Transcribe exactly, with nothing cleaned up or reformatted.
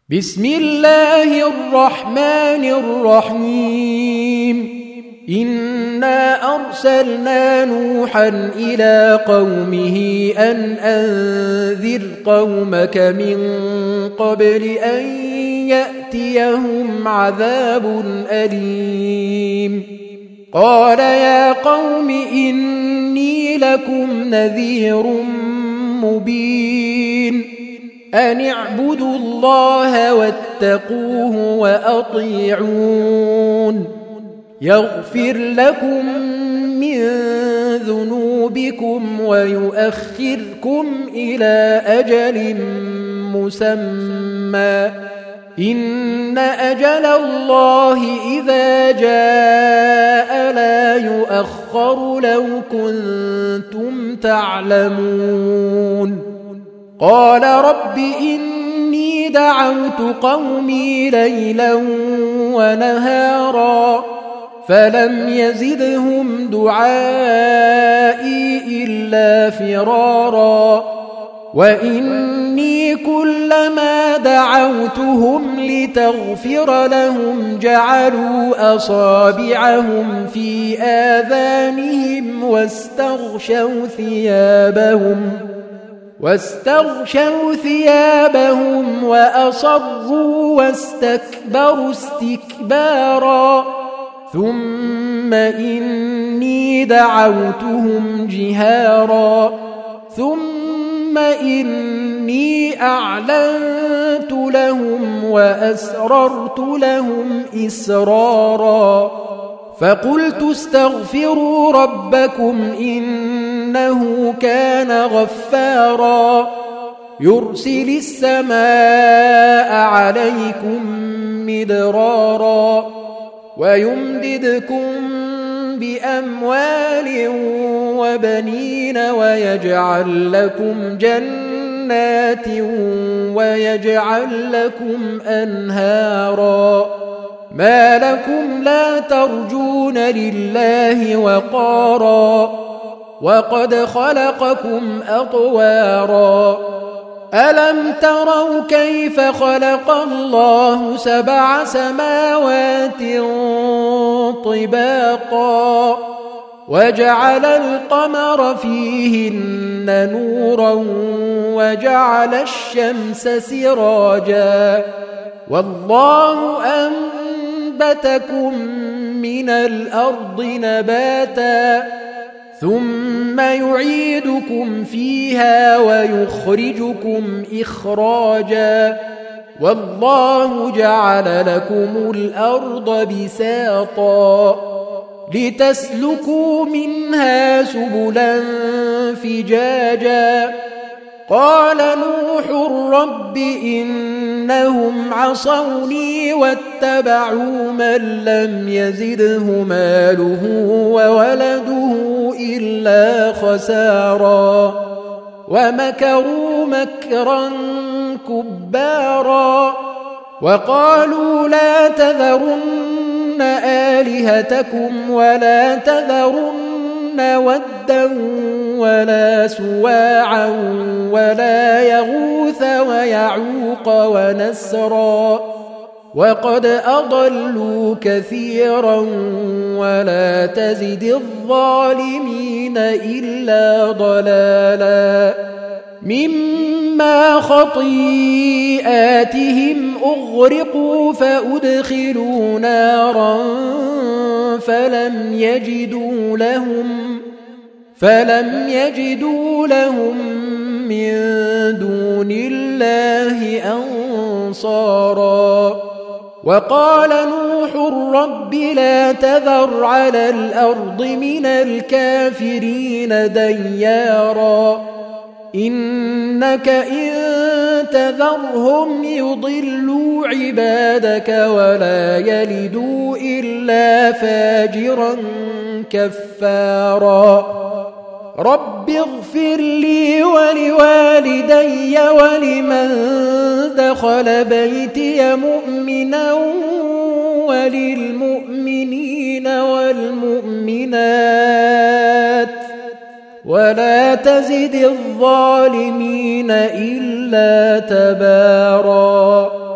بسم الله الرحمن الرحيم إنا أرسلنا نوحا إلى قومه أن أنذر قومك من قبل أن يأتيهم عذاب أليم قال يا قوم إني لكم نذير مبين أن اعبدوا الله واتقوه وأطيعون يغفر لكم من ذنوبكم ويؤخركم إلى أجل مسمى إن أجل الله إذا جاء لا يؤخر لو كنتم تعلمون قال رب إني دعوت قومي ليلا ونهارا فلم يزدهم دعائي إلا فرارا وإني كلما دعوتهم لتغفر لهم جعلوا أصابعهم في آذانهم واستغشوا ثيابهم واستغشوا ثيابهم وأصروا واستكبروا استكبارا ثم إني دعوتهم جهارا ثم إني أعلنت لهم وأسررت لهم إسرارا فقلت استغفروا ربكم إنه كان غفارا يرسل السماء عليكم مدرارا ويمددكم بأموال وبنين ويجعل لكم جنات ويجعل لكم أنهارا ما لكم لا ترجون لله وقارا وقد خلقكم أطوارا ألم تروا كيف خلق الله سبع سماوات طباقا وجعل القمر فيهن نورا وجعل الشمس سراجا والله أنبتكم من الأرض نباتا ثم يعيدكم فيها ويخرجكم إخراجا والله جعل لكم الأرض بساطا لتسلكوا منها سبلا فجاجا قال نوح رب إنهم عصوني واتبعوا من لم يزده ماله وولده إلا خسارا ومكروا مكرا كبارا وقالوا لا تذرن آلهتكم ولا تذرن ودا ولا سواعا ولا يغوث ويعوق ونسرا وقد أضلوا كثيرا ولا تزد الظالمين إلا ضلالا مما خطيئاتهم أغرقوا فأدخلوا نارا فلم يجدوا لهم فلم يجدوا لهم من دون الله أنصارا وقال نوح رب لا تذر على الأرض من الكافرين ديارا إنك إن تذرهم يضلوا عبادك ولا يلدوا إلا فاجرا كفارا رب اغفر لي ولوالدي ولمن دخل بيتي مؤمنا وللمؤمنين والمؤمنات ولا تزد الظالمين إلا تباراً.